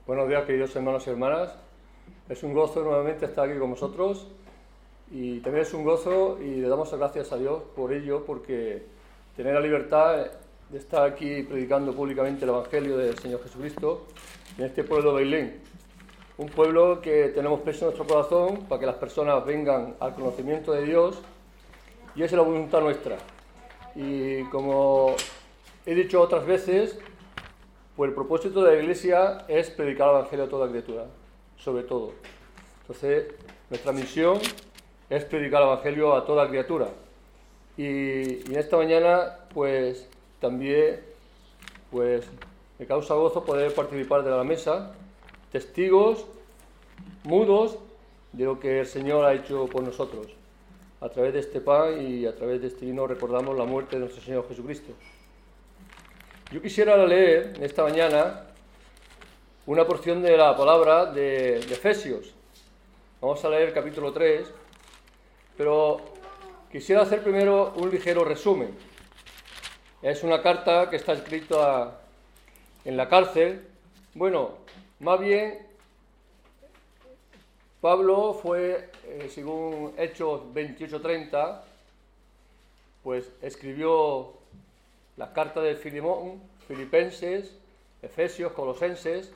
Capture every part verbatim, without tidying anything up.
Buenos días, queridos hermanos y hermanas. Es un gozo nuevamente estar aquí con vosotros y también es un gozo y le damos gracias a Dios por ello, porque tener la libertad de estar aquí predicando públicamente el Evangelio del Señor Jesucristo en este pueblo de Bailén, un pueblo que tenemos preso en nuestro corazón para que las personas vengan al conocimiento de Dios, y esa es la voluntad nuestra. Y como he dicho otras veces, pues el propósito de la Iglesia es predicar el Evangelio a toda criatura, sobre todo. Entonces, nuestra misión es predicar el Evangelio a toda criatura. Y, y en esta mañana, pues, también, pues, me causa gozo poder participar de la mesa, testigos mudos de lo que el Señor ha hecho por nosotros. A través de este pan y a través de este vino recordamos la muerte de nuestro Señor Jesucristo. Yo quisiera leer en esta mañana una porción de la palabra de, de Efesios. Vamos a leer el capítulo tres, pero quisiera hacer primero un ligero resumen. Es una carta que está escrita en la cárcel. Bueno, más bien, Pablo fue, eh, según Hechos veintiocho treinta, pues escribió las cartas de Filemón, Filipenses, Efesios, Colosenses.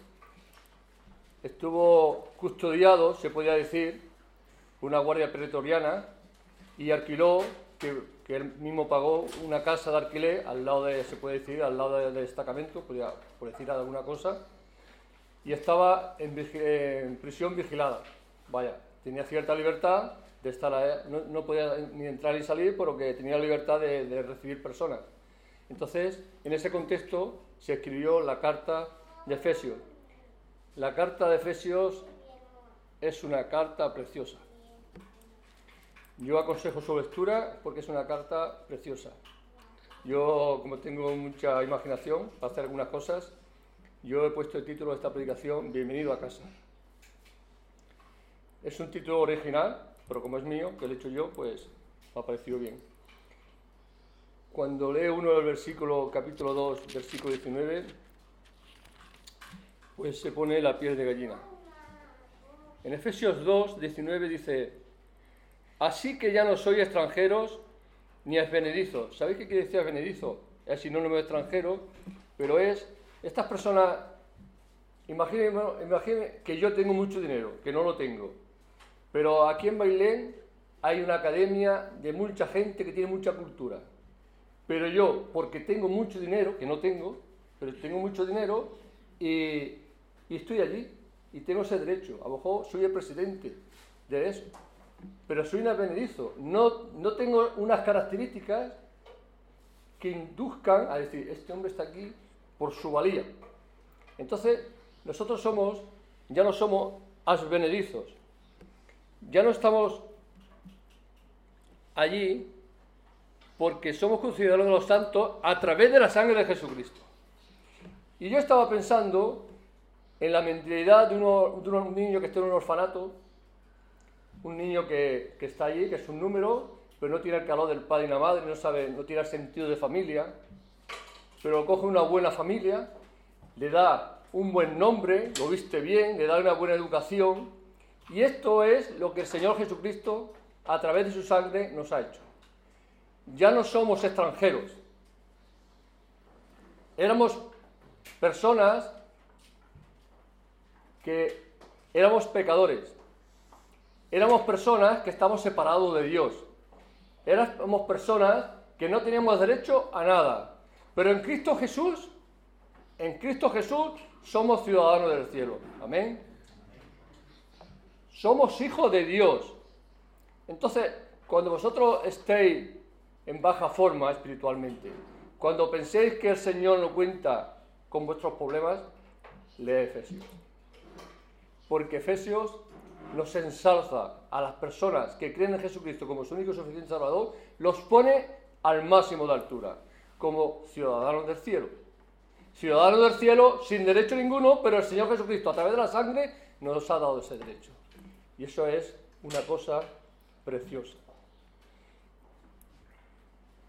Estuvo custodiado, se podría decir, una guardia pretoriana, y alquiló, que, que él mismo pagó, una casa de alquiler al lado de, se puede decir, al lado del de destacamento, podría, por decir alguna cosa, y estaba en, en prisión vigilada. Vaya, tenía cierta libertad de estar ahí, no, no podía ni entrar ni salir, pero que tenía libertad de, de recibir personas. Entonces, en ese contexto se escribió la carta de Efesios. La carta de Efesios es una carta preciosa. Yo aconsejo su lectura porque es una carta preciosa. Yo, como tengo mucha imaginación para hacer algunas cosas, yo he puesto el título de esta predicación, Bienvenido a casa. Es un título original, pero como es mío, que lo he hecho yo, pues me ha parecido bien. Cuando lee uno del versículo, capítulo dos, versículo diecinueve, pues se pone la piel de gallina. En Efesios dos, diecinueve dice: así que ya no sois extranjeros ni advenedizos. ¿Sabéis qué quiere decir advenedizo? Es sinónimo de extranjero, pero es estas personas. Imaginen, imaginen que yo tengo mucho dinero, que no lo tengo, pero aquí en Bailén hay una academia de mucha gente que tiene mucha cultura. Pero yo, porque tengo mucho dinero, que no tengo, pero tengo mucho dinero, y, y estoy allí, y tengo ese derecho. A lo mejor soy el presidente de eso, pero soy un advenedizo. No, no tengo unas características que induzcan a decir, este hombre está aquí por su valía. Entonces, nosotros somos, ya no somos advenedizos. Ya no estamos allí porque somos considerados los santos a través de la sangre de Jesucristo. Y yo estaba pensando en la mentalidad de, uno, de un niño que está en un orfanato, un niño que, que está allí, que es un número, pero no tiene el calor del padre y la madre, no sabe, no tiene el sentido de familia, pero coge una buena familia, le da un buen nombre, lo viste bien, le da una buena educación, y esto es lo que el Señor Jesucristo, a través de su sangre, nos ha hecho. Ya no somos extranjeros. Éramos personas que éramos pecadores. Éramos personas que estábamos separados de Dios. Éramos personas que no teníamos derecho a nada. Pero en Cristo Jesús, en Cristo Jesús somos ciudadanos del cielo. Amén. Somos hijos de Dios. Entonces, cuando vosotros estéis en baja forma espiritualmente, cuando penséis que el Señor no cuenta con vuestros problemas, lee Efesios. Porque Efesios nos ensalza a las personas que creen en Jesucristo como su único y suficiente Salvador, los pone al máximo de altura, como ciudadanos del cielo. Ciudadanos del cielo sin derecho ninguno, pero el Señor Jesucristo, a través de la sangre, nos ha dado ese derecho. Y eso es una cosa preciosa.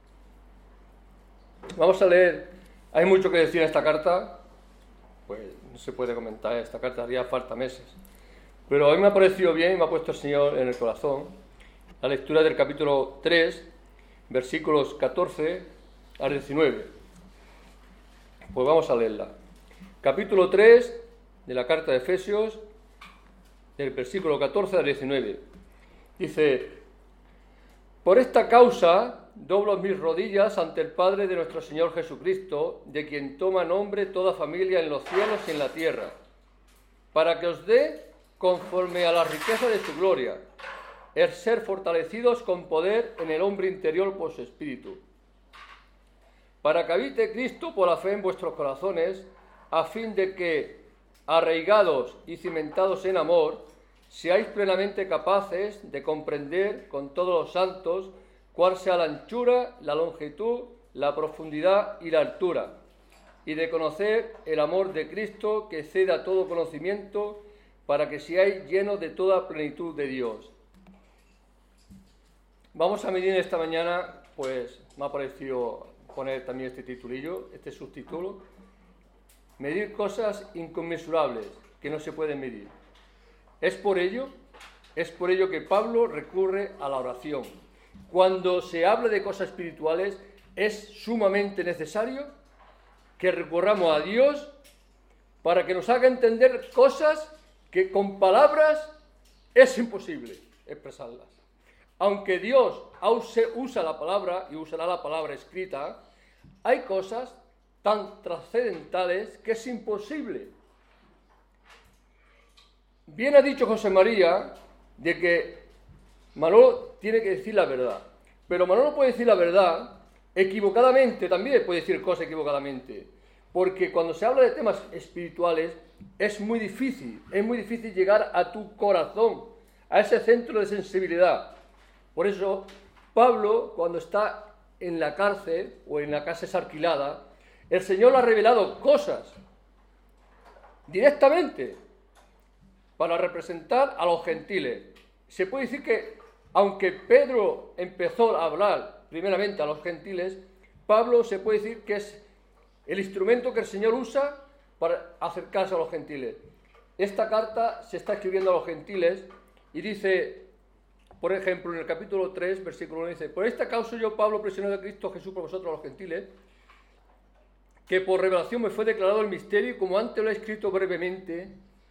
Vamos a leer, hay mucho que decir en esta carta, pues no se puede comentar esta carta, haría falta meses. Pero a mí me ha parecido bien y me ha puesto el Señor en el corazón la lectura del capítulo tres, versículos catorce al diecinueve. Pues vamos a leerla. Capítulo tres de la carta de Efesios, del versículo catorce al diecinueve. Dice: por esta causa doblo mis rodillas ante el Padre de nuestro Señor Jesucristo, de quien toma nombre toda familia en los cielos y en la tierra, para que os dé, conforme a la riqueza de su gloria, el ser fortalecidos con poder en el hombre interior por su Espíritu, para que habite Cristo por la fe en vuestros corazones, a fin de que, arraigados y cimentados en amor, seáis plenamente capaces de comprender con todos los santos cuál sea la anchura, la longitud, la profundidad y la altura, y de conocer el amor de Cristo que excede a todo conocimiento, para que seáis llenos de toda plenitud de Dios. Vamos a medir esta mañana, pues me ha parecido poner también este titulillo, este subtítulo: medir cosas inconmensurables que no se pueden medir. Es por ello, es por ello que Pablo recurre a la oración. Cuando se habla de cosas espirituales, es sumamente necesario que recurramos a Dios para que nos haga entender cosas que con palabras es imposible expresarlas. Aunque Dios usa la palabra y usará la palabra escrita, hay cosas tan trascendentales que es imposible. Bien ha dicho José María de que Manolo tiene que decir la verdad, pero Manolo puede decir la verdad equivocadamente, también puede decir cosas equivocadamente, porque cuando se habla de temas espirituales es muy difícil, es muy difícil llegar a tu corazón, a ese centro de sensibilidad. Por eso Pablo, cuando está en la cárcel o en la casa esa alquilada, el Señor le ha revelado cosas directamente para representar a los gentiles. Se puede decir que, aunque Pedro empezó a hablar primeramente a los gentiles, Pablo se puede decir que es el instrumento que el Señor usa para acercarse a los gentiles. Esta carta se está escribiendo a los gentiles y dice, por ejemplo, en el capítulo tres, versículo uno, dice: por esta causa yo, Pablo, prisionero de Cristo Jesús por vosotros los gentiles, que por revelación me fue declarado el misterio, como antes lo he escrito brevemente.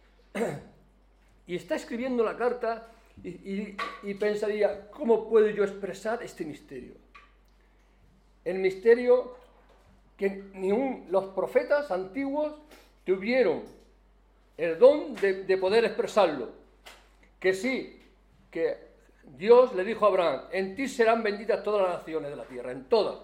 Y está escribiendo la carta y, y, y pensaría, ¿cómo puedo yo expresar este misterio? El misterio que ni un, los profetas antiguos tuvieron el don de, de poder expresarlo. Que sí, que Dios le dijo a Abraham: en ti serán benditas todas las naciones de la tierra, en todas.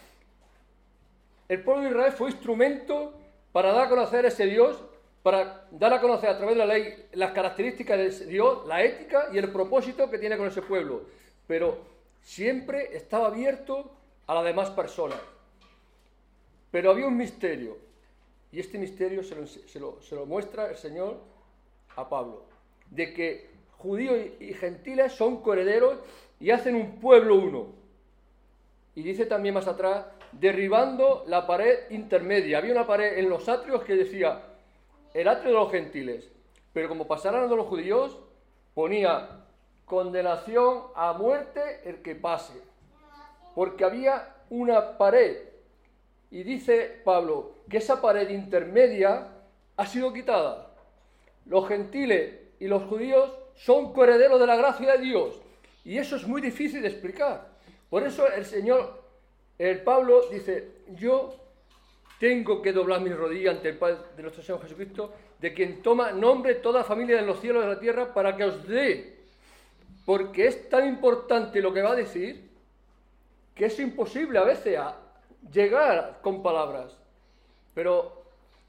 El pueblo de Israel fue instrumento para dar a conocer a ese Dios, para dar a conocer a través de la ley las características de Dios, la ética y el propósito que tiene con ese pueblo. Pero siempre estaba abierto a las demás personas. Pero había un misterio, y este misterio se lo, se lo, se lo muestra el Señor a Pablo, de que judíos y gentiles son coherederos y hacen un pueblo uno. Y dice también más atrás, derribando la pared intermedia. Había una pared en los atrios que decía el atrio de los gentiles, pero como pasaran de los judíos, ponía condenación a muerte el que pase, porque había una pared. Y dice Pablo que esa pared intermedia ha sido quitada. Los gentiles y los judíos son coherederos de la gracia de Dios, y eso es muy difícil de explicar. Por eso el Señor, el Pablo dice: yo tengo que doblar mis rodillas ante el Padre de nuestro Señor Jesucristo, de quien toma nombre toda familia en los cielos y en la tierra, para que os dé, porque es tan importante lo que va a decir, que es imposible a veces a llegar con palabras. Pero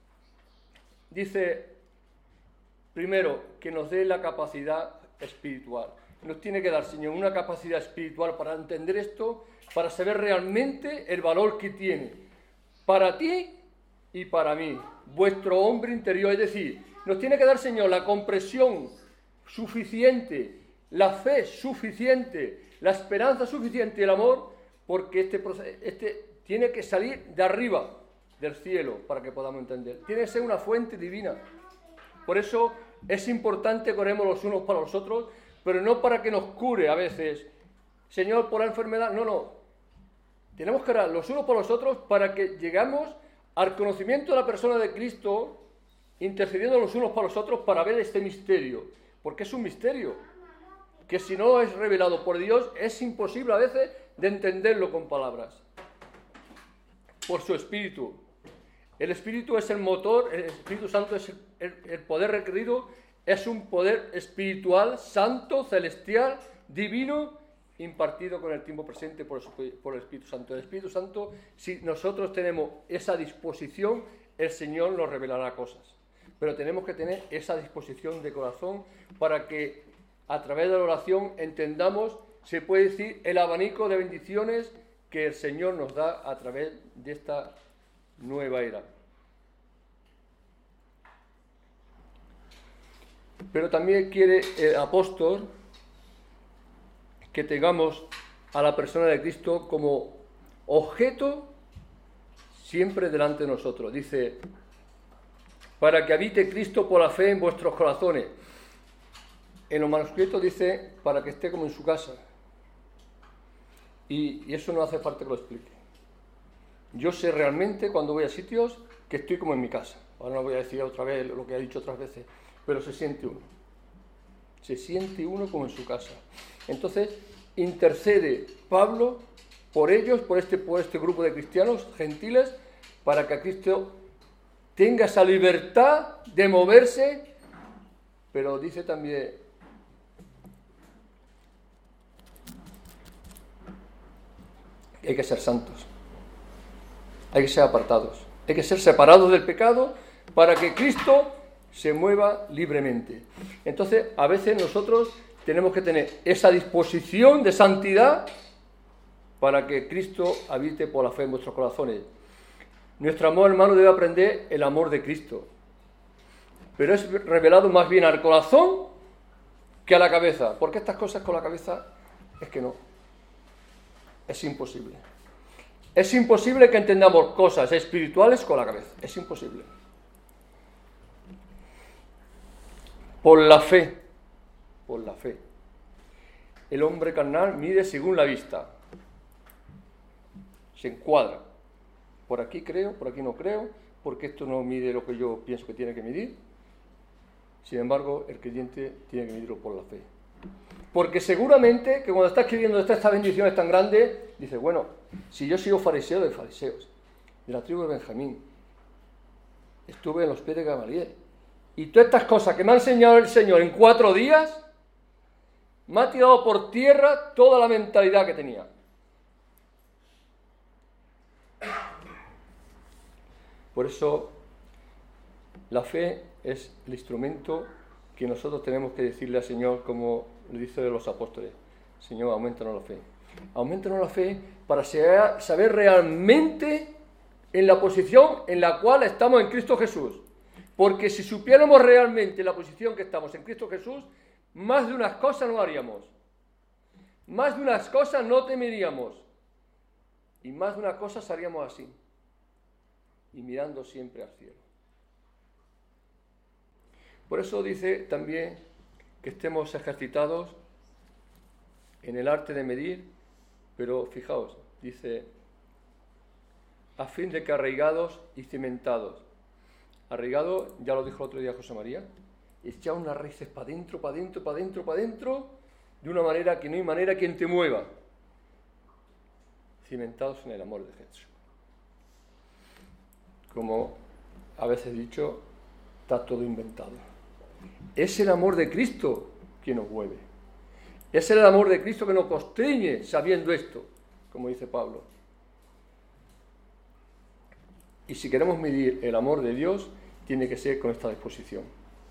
dice, primero, que nos dé la capacidad espiritual. Nos tiene que dar, Señor, una capacidad espiritual para entender esto, para saber realmente el valor que tiene para ti y para mí, vuestro hombre interior. Es decir, nos tiene que dar, Señor, la comprensión suficiente, la fe suficiente, la esperanza suficiente y el amor, porque este, este tiene que salir de arriba, del cielo para que podamos entender. Tiene que ser una fuente divina. Por eso es importante que oremos los unos para los otros, pero no para que nos cure a veces, Señor, por la enfermedad. No, no. Tenemos que orar los unos por los otros para que llegamos al conocimiento de la persona de Cristo, intercediendo los unos para los otros para ver este misterio. Porque es un misterio que si no es revelado por Dios es imposible a veces de entenderlo con palabras. Por su Espíritu. El Espíritu es el motor, el Espíritu Santo es el, el, el poder requerido, es un poder espiritual, santo, celestial, divino, impartido con el tiempo presente por el, por el Espíritu Santo. El Espíritu Santo, si nosotros tenemos esa disposición, el Señor nos revelará cosas. Pero tenemos que tener esa disposición de corazón para que a través de la oración entendamos, se puede decir, el abanico de bendiciones que el Señor nos da a través de esta nueva era. Pero también quiere el apóstol que tengamos a la persona de Cristo como objeto siempre delante de nosotros. Dice, para que habite Cristo por la fe en vuestros corazones. En los manuscritos dice, para que esté como en su casa. Y, y eso no hace falta que lo explique. Yo sé realmente cuando voy a sitios que estoy como en mi casa. Ahora no voy a decir otra vez lo que he dicho otras veces, pero se siente uno. Se siente uno como en su casa. Entonces, intercede Pablo por ellos, por este, por este grupo de cristianos gentiles, para que Cristo tenga esa libertad de moverse, pero dice también, que hay que ser santos, hay que ser apartados, hay que ser separados del pecado para que Cristo se mueva libremente. Entonces, a veces nosotros tenemos que tener esa disposición de santidad para que Cristo habite por la fe en vuestros corazones. Nuestro amor, hermano, debe aprender el amor de Cristo, pero es revelado más bien al corazón que a la cabeza, porque estas cosas con la cabeza es que no, es imposible. Es imposible que entendamos cosas espirituales con la cabeza, es imposible. Por la fe, por la fe. El hombre carnal mide según la vista, se encuadra. Por aquí creo, por aquí no creo, porque esto no mide lo que yo pienso que tiene que medir. Sin embargo, el creyente tiene que medirlo por la fe. Porque seguramente que cuando está escribiendo esta bendición es tan grande, dice, bueno, si yo sigo fariseo de fariseos, de la tribu de Benjamín, estuve en los pies de Gamaliel, y todas estas cosas que me ha enseñado el Señor en cuatro días, me ha tirado por tierra toda la mentalidad que tenía. Por eso, la fe es el instrumento que nosotros tenemos que decirle al Señor, como le dice de los apóstoles, Señor, aumentanos la fe. Aumentanos la fe para saber realmente en la posición en la cual estamos en Cristo Jesús. Porque si supiéramos realmente la posición que estamos en Cristo Jesús, más de unas cosas no haríamos. Más de unas cosas no temeríamos. Y más de unas cosas haríamos así. Y mirando siempre al cielo. Por eso dice también que estemos ejercitados en el arte de medir, pero fijaos, dice, a fin de que arraigados y cimentados. Arraigado, ya lo dijo el otro día José María, echar unas raíces para adentro, para adentro, para adentro, para adentro, de una manera que no hay manera quien te mueva. Cimentados en el amor de Jesús. Como a veces he dicho, está todo inventado. Es el amor de Cristo que nos mueve. Es el amor de Cristo que nos constriñe sabiendo esto, como dice Pablo. Y si queremos medir el amor de Dios, tiene que ser con esta disposición.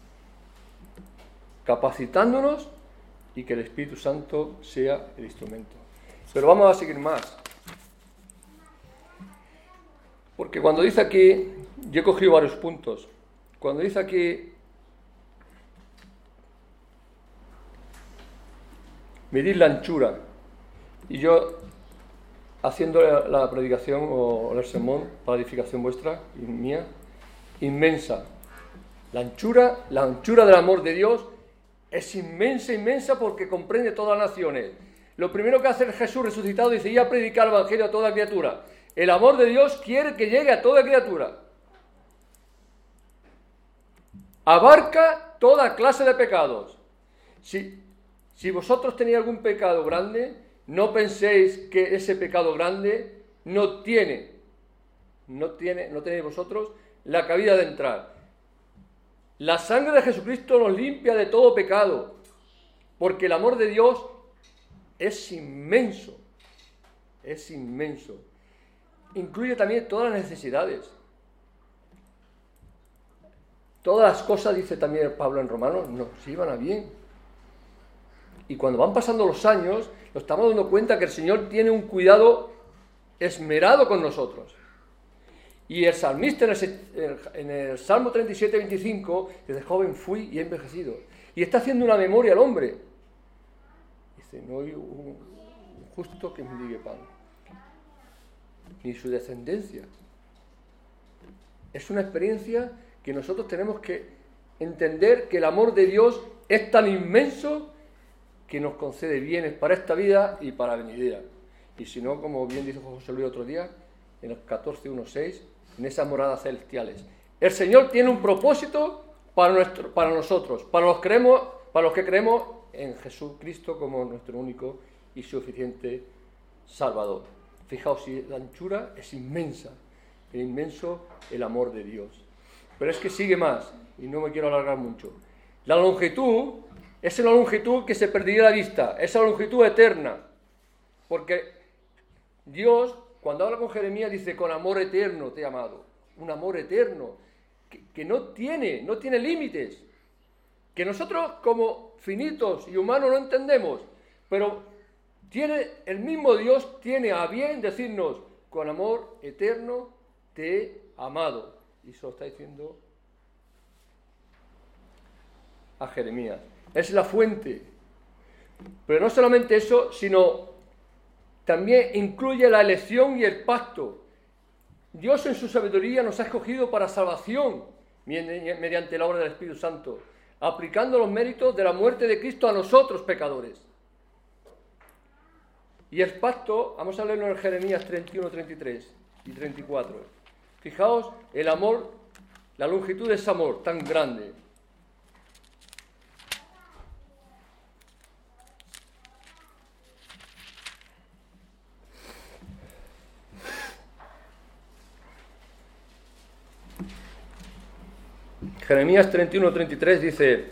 Capacitándonos y que el Espíritu Santo sea el instrumento. Pero vamos a seguir más. Porque cuando dice aquí, yo he cogido varios puntos, cuando dice aquí, medir la anchura, y yo haciendo la, la predicación o el sermón para edificación vuestra y mía, inmensa. La anchura, la anchura del amor de Dios es inmensa, inmensa porque comprende todas las naciones. Lo primero que hace Jesús resucitado dice, ya predicar el evangelio a toda criatura. El amor de Dios quiere que llegue a toda criatura. Abarca toda clase de pecados. Si, si vosotros tenéis algún pecado grande, no penséis que ese pecado grande no tiene, no tiene, no tenéis vosotros la cabida de entrar. La sangre de Jesucristo nos limpia de todo pecado, porque el amor de Dios es inmenso, es inmenso. Incluye también todas las necesidades. Todas las cosas, dice también Pablo en Romanos, nos iban a bien. Y cuando van pasando los años, nos estamos dando cuenta que el Señor tiene un cuidado esmerado con nosotros. Y el salmista en el, en el Salmo treinta y siete, veinticinco, desde joven fui y he envejecido. Y está haciendo una memoria al hombre. Dice, no hay un justo que mendigue pan, ni su descendencia. Es una experiencia que nosotros tenemos que entender que el amor de Dios es tan inmenso que nos concede bienes para esta vida y para la venidera. Y si no, como bien dijo José Luis otro día, en el catorce, uno, seis, en esas moradas celestiales. El Señor tiene un propósito para, nuestro, para nosotros, para los, creemos, para los que creemos en Jesucristo como nuestro único y suficiente Salvador. Fijaos, si la anchura es inmensa, es inmenso el amor de Dios. Pero es que sigue más, y no me quiero alargar mucho. La longitud es una longitud que se perdería la vista, esa longitud eterna. Porque Dios, cuando habla con Jeremías, dice, con amor eterno te he amado. Un amor eterno, que, que no tiene, no tiene límites. Que nosotros como finitos y humanos no entendemos, pero tiene, el mismo Dios tiene a bien decirnos, con amor eterno te he amado. Y eso lo está diciendo a Jeremías. Es la fuente. Pero no solamente eso, sino también incluye la elección y el pacto. Dios en su sabiduría nos ha escogido para salvación mediante la obra del Espíritu Santo, aplicando los méritos de la muerte de Cristo a nosotros pecadores. Y el pacto, vamos a leerlo en Jeremías treinta y uno, treinta y tres y treinta y cuatro. Fijaos el amor, la longitud de ese amor tan grande. Jeremías treinta y uno, treinta y tres dice,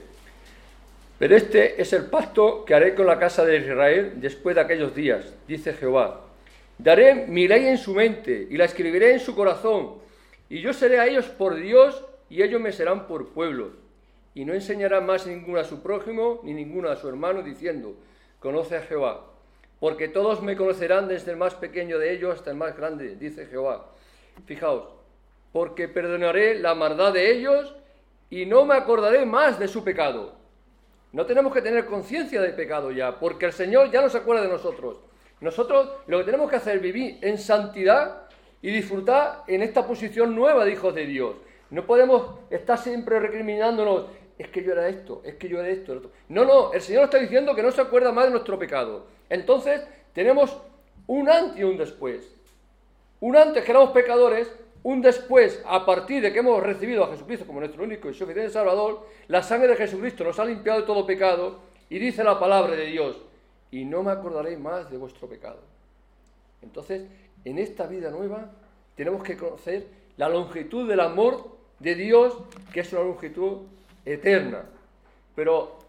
pero este es el pacto que haré con la casa de Israel después de aquellos días, dice Jehová. Daré mi ley en su mente y la escribiré en su corazón, y yo seré a ellos por Dios y ellos me serán por pueblo. Y no enseñará más ninguno a su prójimo ni ninguno a su hermano diciendo, conoce a Jehová, porque todos me conocerán desde el más pequeño de ellos hasta el más grande, dice Jehová. Fijaos, porque perdonaré la maldad de ellos y no me acordaré más de su pecado. No tenemos que tener conciencia del pecado ya, porque el Señor ya no se acuerda de nosotros. Nosotros lo que tenemos que hacer es vivir en santidad y disfrutar en esta posición nueva de hijos de Dios. No podemos estar siempre recriminándonos, es que yo era esto, es que yo era esto. esto. No, no, el Señor está diciendo que no se acuerda más de nuestro pecado. Entonces tenemos un antes y un después. Un antes que éramos pecadores, un después, a partir de que hemos recibido a Jesucristo como nuestro único y suficiente Salvador, la sangre de Jesucristo nos ha limpiado de todo pecado y dice la palabra de Dios, y no me acordaré más de vuestro pecado. Entonces, en esta vida nueva tenemos que conocer la longitud del amor de Dios, que es una longitud eterna. Pero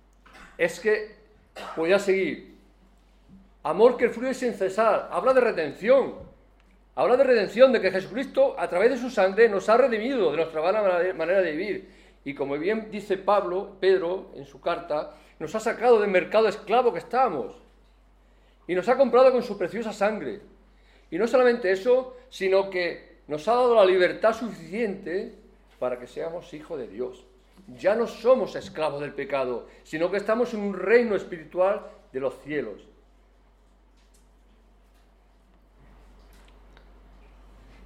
es que podía seguir. Amor que fluye sin cesar. Habla de redención. Habla de redención, de que Jesucristo, a través de su sangre, nos ha redimido de nuestra mala manera de vivir. Y como bien dice Pablo, Pedro, en su carta, nos ha sacado del mercado esclavo que estábamos. Y nos ha comprado con su preciosa sangre. Y no solamente eso, sino que nos ha dado la libertad suficiente para que seamos hijos de Dios. Ya no somos esclavos del pecado, sino que estamos en un reino espiritual de los cielos.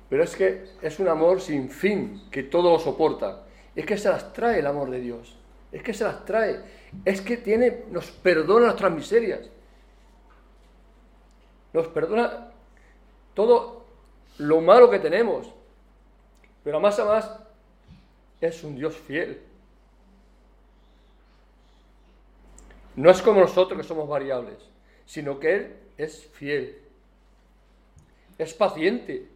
Pero es que es un amor sin fin, que todo lo soporta. Es que se las trae el amor de Dios. Es que se las trae. Es que tiene, nos perdona nuestras miserias. Nos perdona todo lo malo que tenemos. Pero más a más es un Dios fiel. No es como nosotros que somos variables, sino que Él es fiel. Es paciente.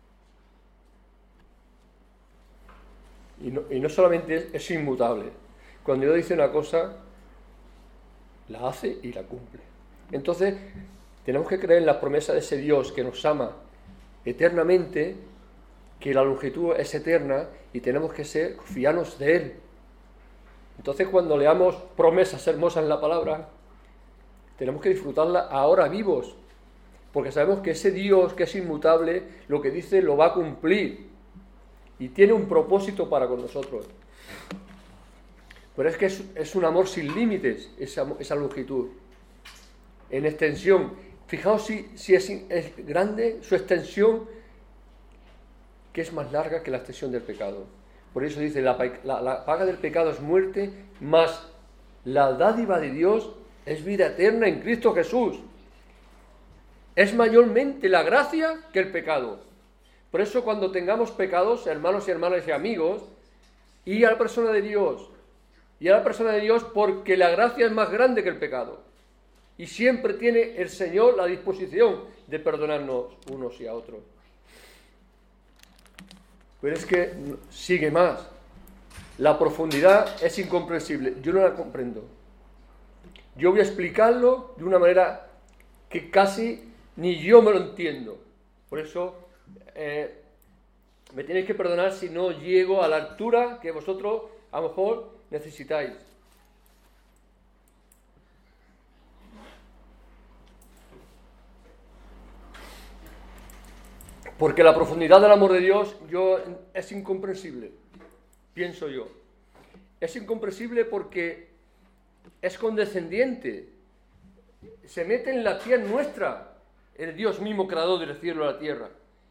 Y no, y no solamente es, es inmutable. Cuando Dios dice una cosa, la hace y la cumple. Entonces, tenemos que creer en la promesa de ese Dios que nos ama eternamente, que la longitud es eterna y tenemos que ser, fiarnos de Él. Entonces, cuando leamos promesas hermosas en la palabra, tenemos que disfrutarla ahora vivos, porque sabemos que ese Dios que es inmutable, lo que dice lo va a cumplir y tiene un propósito para con nosotros. Pero es que es, es un amor sin límites, esa, esa longitud. En extensión, fijaos si, si es, es grande su extensión, que es más larga que la extensión del pecado. Por eso dice, la, la, la paga del pecado es muerte, mas la dádiva de Dios es vida eterna en Cristo Jesús. Es mayormente la gracia que el pecado. Por eso cuando tengamos pecados, hermanos y hermanas y amigos, y a la persona de Dios, y a la persona de Dios, porque la gracia es más grande que el pecado. Y siempre tiene el Señor la disposición de perdonarnos unos y a otros. Pero es que sigue más. La profundidad es incomprensible. Yo no la comprendo. Yo voy a explicarlo de una manera que casi ni yo me lo entiendo. Por eso eh, me tenéis que perdonar si no llego a la altura que vosotros a lo mejor necesitáis. Porque la profundidad del amor de Dios yo, es incomprensible, pienso yo. Es incomprensible porque es condescendiente, se mete en la piel nuestra, el Dios mismo creador del cielo y la tierra.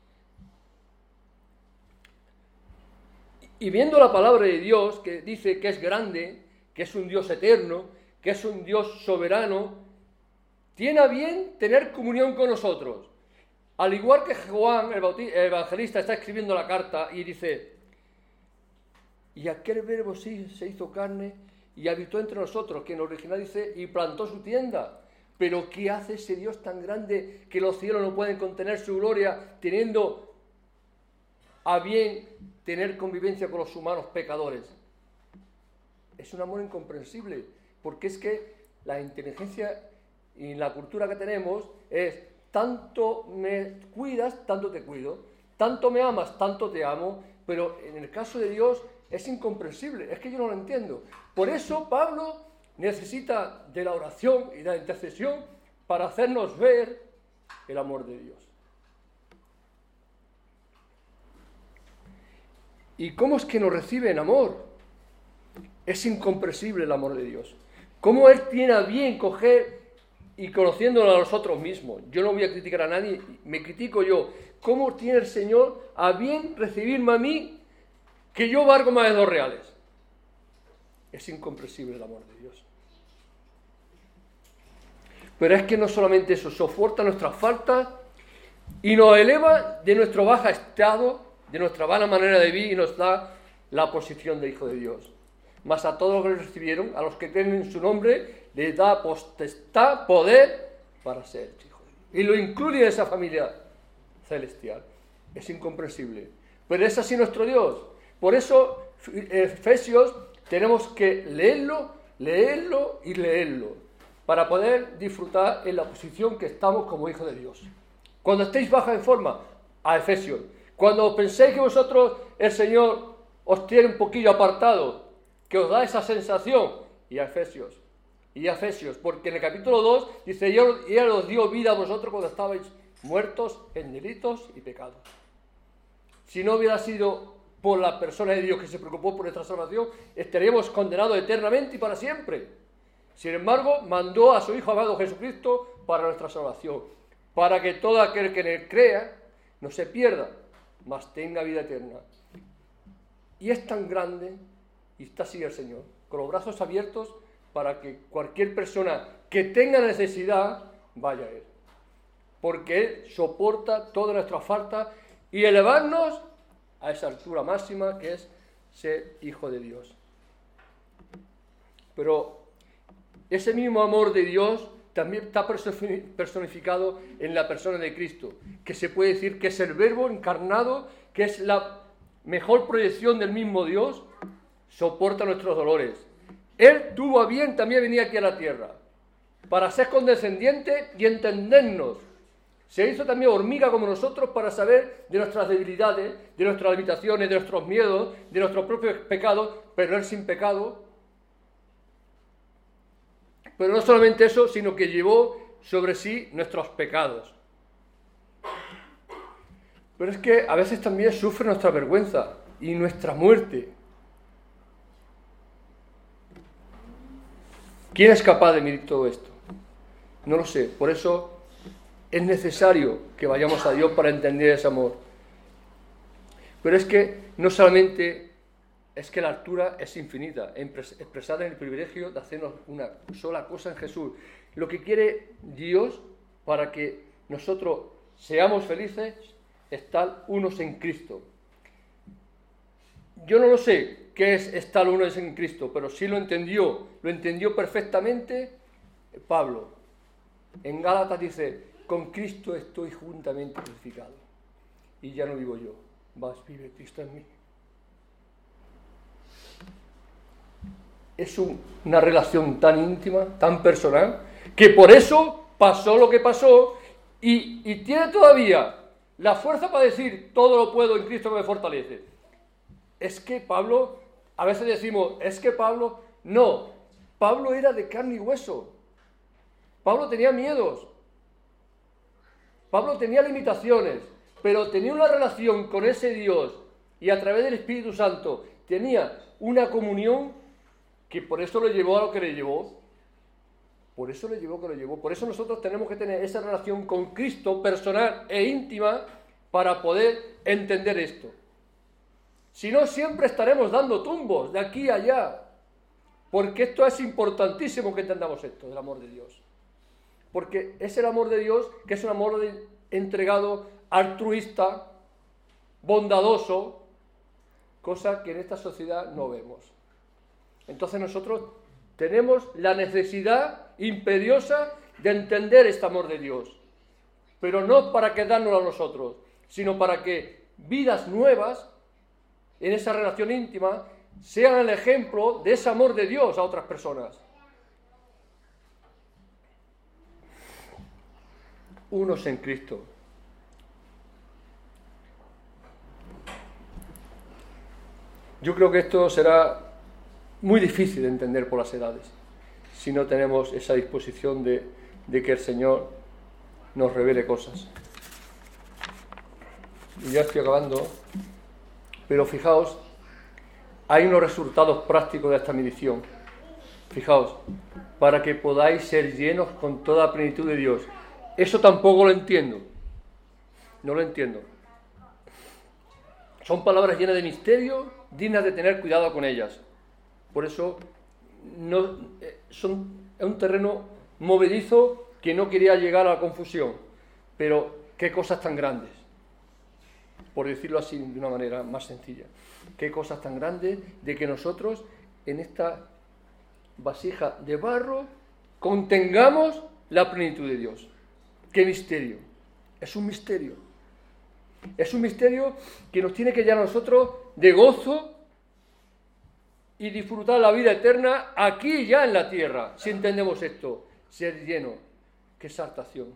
Y viendo la palabra de Dios, que dice que es grande, que es un Dios eterno, que es un Dios soberano, tiene a bien tener comunión con nosotros. Al igual que Juan, el, bautista, el evangelista, está escribiendo la carta y dice, y aquel verbo sí se hizo carne y habitó entre nosotros, que en original dice, y plantó su tienda. Pero ¿qué hace ese Dios tan grande que los cielos no pueden contener su gloria, teniendo a bien tener convivencia con los humanos pecadores? Es un amor incomprensible, porque es que la inteligencia y la cultura que tenemos es, tanto me cuidas, tanto te cuido, tanto me amas, tanto te amo, pero en el caso de Dios es incomprensible, es que yo no lo entiendo. Por eso Pablo necesita de la oración y de la intercesión para hacernos ver el amor de Dios. ¿Y cómo es que nos recibe en amor? Es incomprensible el amor de Dios. ¿Cómo Él tiene a bien coger y conociéndolo a nosotros mismos? Yo no voy a criticar a nadie, me critico yo. ¿Cómo tiene el Señor a bien recibirme a mí, que yo valgo más de dos reales? Es incomprensible el amor de Dios. Pero es que no solamente eso, soporta nuestras faltas y nos eleva de nuestro bajo estado, de nuestra vana manera de vivir, y nos da la posición de hijo de Dios. Mas a todos los que le recibieron, a los que tienen su nombre, les da potestad, poder para ser hijos de Dios. Y lo incluye en esa familia celestial. Es incomprensible. Pero es así nuestro Dios. Por eso, Efesios, tenemos que leerlo, leerlo y leerlo, para poder disfrutar en la posición que estamos como hijos de Dios. Cuando estéis baja en forma, a Efesios. Cuando penséis que vosotros, el Señor, os tiene un poquillo apartado, que os da esa sensación, y a Efesios, y a Efesios, porque en el capítulo dos dice, y Él os dio vida a vosotros cuando estabais muertos en delitos y pecados. Si no hubiera sido por la persona de Dios que se preocupó por nuestra salvación, estaríamos condenados eternamente y para siempre. Sin embargo, mandó a su Hijo amado Jesucristo para nuestra salvación, para que todo aquel que en Él crea no se pierda, mas tenga vida eterna. Y es tan grande, y está así el Señor, con los brazos abiertos para que cualquier persona que tenga necesidad vaya a Él. Porque Él soporta todas nuestras faltas y elevarnos a esa altura máxima que es ser hijo de Dios. Pero ese mismo amor de Dios también está personificado en la persona de Cristo, que se puede decir que es el Verbo encarnado, que es la mejor proyección del mismo Dios, soporta nuestros dolores. Él tuvo a bien también venir aquí a la tierra, para ser condescendiente y entendernos. Se hizo también hormiga como nosotros para saber de nuestras debilidades, de nuestras limitaciones, de nuestros miedos, de nuestros propios pecados, pero Él sin pecado. Pero no solamente eso, sino que llevó sobre sí nuestros pecados. Pero es que a veces también sufre nuestra vergüenza y nuestra muerte. ¿Quién es capaz de medir todo esto? No lo sé. Por eso es necesario que vayamos a Dios para entender ese amor. Pero es que no solamente es que la altura es infinita, expresada en el privilegio de hacernos una sola cosa en Jesús. Lo que quiere Dios para que nosotros seamos felices es estar unos en Cristo. Yo no lo sé qué es estar unos en Cristo, pero sí lo entendió, lo entendió perfectamente Pablo. En Gálatas dice: con Cristo estoy juntamente crucificado, y ya no vivo yo, mas vive Cristo en mí. Es un, una relación tan íntima, tan personal, que por eso pasó lo que pasó y, y tiene todavía la fuerza para decir: todo lo puedo en Cristo que me fortalece. Es que Pablo, a veces decimos, es que Pablo, no, Pablo era de carne y hueso. Pablo tenía miedos. Pablo tenía limitaciones, pero tenía una relación con ese Dios y a través del Espíritu Santo tenía una comunión que por eso le llevó a lo que le llevó. Por eso le llevó a lo que le llevó. Por eso nosotros tenemos que tener esa relación con Cristo personal e íntima para poder entender esto. Si no, siempre estaremos dando tumbos de aquí a allá. Porque esto es importantísimo que entendamos esto del amor de Dios. Porque es el amor de Dios, que es un amor de, entregado, altruista, bondadoso, cosa que en esta sociedad no vemos. Entonces nosotros tenemos la necesidad imperiosa de entender este amor de Dios, pero no para quedárnoslo a nosotros, sino para que vidas nuevas en esa relación íntima sean el ejemplo de ese amor de Dios a otras personas. Unos en Cristo. Yo creo que esto será muy difícil de entender por las edades, si no tenemos esa disposición de, de que el Señor nos revele cosas. Y ya estoy acabando, pero fijaos, hay unos resultados prácticos de esta medición. Fijaos, para que podáis ser llenos con toda la plenitud de Dios. Eso tampoco lo entiendo, no lo entiendo. Son palabras llenas de misterio, dignas de tener cuidado con ellas. Por eso no, son, es un terreno movedizo que no quería llegar a la confusión. Pero qué cosas tan grandes, por decirlo así de una manera más sencilla. Qué cosas tan grandes de que nosotros en esta vasija de barro contengamos la plenitud de Dios. ¡Qué misterio! Es un misterio. Es un misterio que nos tiene que llenar a nosotros de gozo y disfrutar la vida eterna aquí y ya en la tierra, si entendemos esto. Ser lleno. ¡Qué exaltación!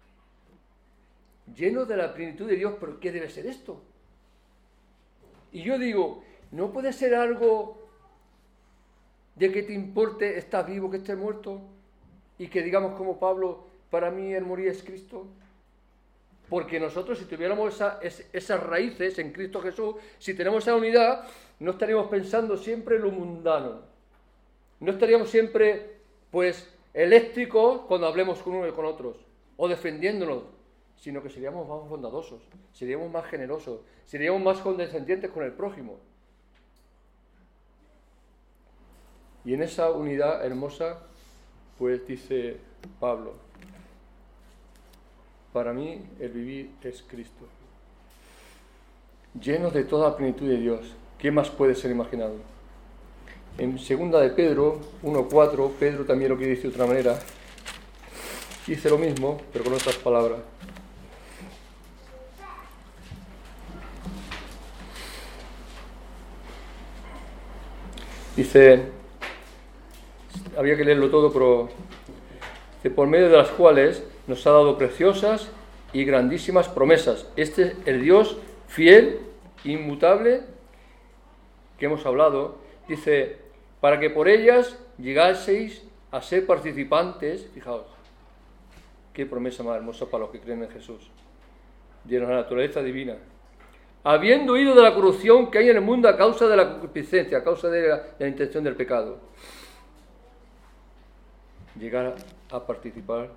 Lleno de la plenitud de Dios, ¿pero qué debe ser esto? Y yo digo, ¿no puede ser algo de que te importe estás vivo, que estés muerto? Y que digamos como Pablo, para mí el morir es Cristo. Porque nosotros, si tuviéramos esa, esas raíces en Cristo Jesús, si tenemos esa unidad, no estaríamos pensando siempre en lo mundano. No estaríamos siempre, pues, eléctricos cuando hablemos con uno y con otros, o defendiéndonos. sino que seríamos más bondadosos, seríamos más generosos, seríamos más condescendientes con el prójimo. Y en esa unidad hermosa, pues dice Pablo, para mí el vivir es Cristo. Llenos de toda la plenitud de Dios, ¿qué más puede ser imaginado? En segunda de Pedro uno cuatro, Pedro también lo que dice de otra manera, dice lo mismo, pero con otras palabras. Dice, había que leerlo todo, pero dice, por medio de las cuales nos ha dado preciosas y grandísimas promesas. Este es el Dios fiel, inmutable, que hemos hablado. Dice, para que por ellas llegaseis a ser participantes, fijaos, qué promesa más hermosa para los que creen en Jesús, llenos de la naturaleza divina, habiendo huido de la corrupción que hay en el mundo a causa de la concupiscencia, a causa de la, de la intención del pecado, llegar a participar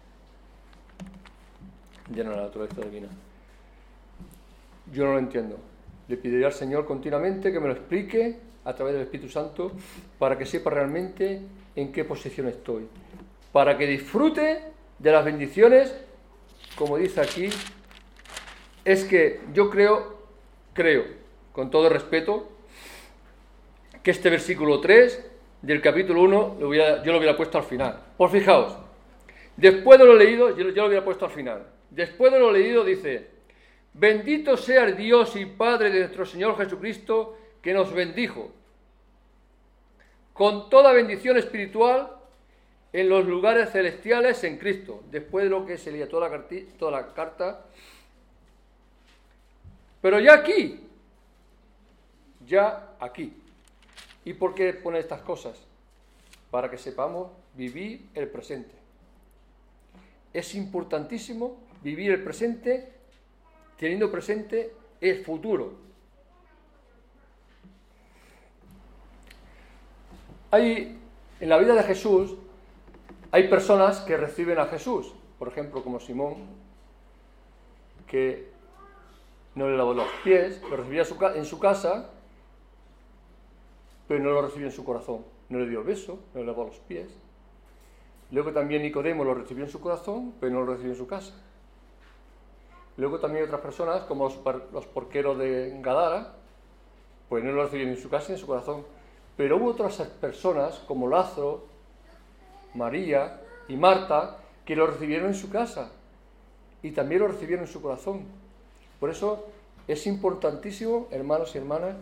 llenos de la naturaleza divina. Yo no lo entiendo. Le pediré al Señor continuamente que me lo explique a través del Espíritu Santo para que sepa realmente en qué posición estoy, para que disfrute de las bendiciones, como dice aquí. Es que yo creo, creo, con todo respeto, que este versículo tres del capítulo uno lo hubiera, yo lo hubiera puesto al final. Pues fijaos, después de lo leído, yo, yo lo hubiera puesto al final. Después de lo leído dice, bendito sea el Dios y Padre de nuestro Señor Jesucristo, que nos bendijo con toda bendición espiritual en los lugares celestiales en Cristo. Después de lo que se leía toda la, carti, toda la carta. Pero ya aquí, ya aquí. ¿Y por qué pone estas cosas? Para que sepamos vivir el presente. Es importantísimo vivir el presente, teniendo presente el futuro. Hay, en la vida de Jesús, hay personas que reciben a Jesús, por ejemplo, como Simón, que no le lavó los pies, lo recibía en su casa, pero no lo recibió en su corazón. No le dio el beso, no le lavó los pies. Luego también Nicodemo lo recibió en su corazón, pero no lo recibió en su casa. Luego también otras personas, como los, los porqueros de Gadara, pues no lo recibieron en su casa ni en su corazón. Pero hubo otras personas, como Lázaro, María y Marta, que lo recibieron en su casa y también lo recibieron en su corazón. Por eso es importantísimo, hermanos y hermanas,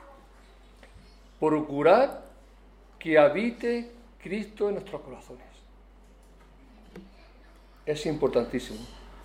procurar que habite Cristo en nuestros corazones. Es importantísimo.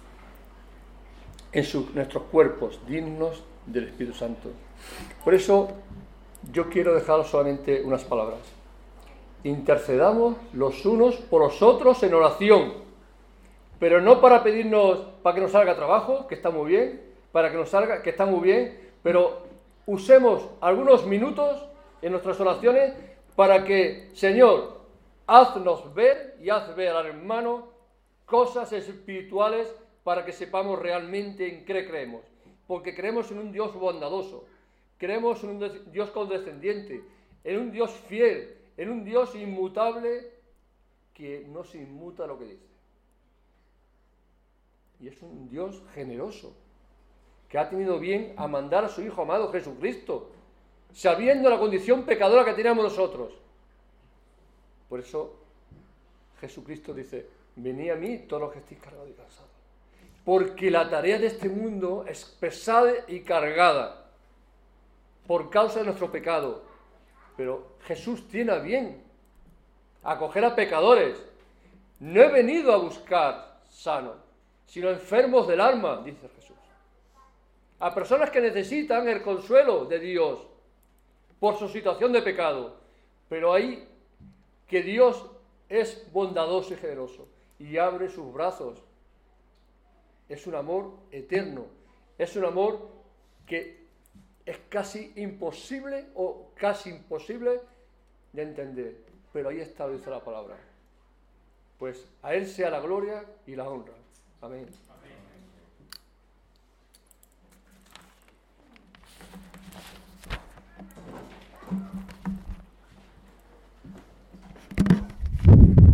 En su, nuestros cuerpos dignos del Espíritu Santo. Por eso yo quiero dejar solamente unas palabras. Intercedamos los unos por los otros en oración, pero no para pedirnos para que nos salga trabajo, que está muy bien, para que nos salga, que está muy bien, pero usemos algunos minutos en nuestras oraciones para que, Señor, haznos ver y haz ver al hermano cosas espirituales para que sepamos realmente en qué creemos, porque creemos en un Dios bondadoso, creemos en un Dios condescendiente, en un Dios fiel, en un Dios inmutable que no se inmuta lo que dice. Y es un Dios generoso, que ha tenido bien a mandar a su Hijo amado Jesucristo, sabiendo la condición pecadora que teníamos nosotros. Por eso Jesucristo dice, venid a mí todos los que estéis cargados y cansados, porque la tarea de este mundo es pesada y cargada por causa de nuestro pecado. Pero Jesús tiene a bien acoger a pecadores. No he venido a buscar sanos, sino enfermos del alma, dice Jesús. A personas que necesitan el consuelo de Dios por su situación de pecado. Pero ahí que Dios es bondadoso y generoso y abre sus brazos. Es un amor eterno. Es un amor que es casi imposible o casi imposible de entender. Pero ahí está, lo dice la palabra. Pues a Él sea la gloria y la honra. Amén.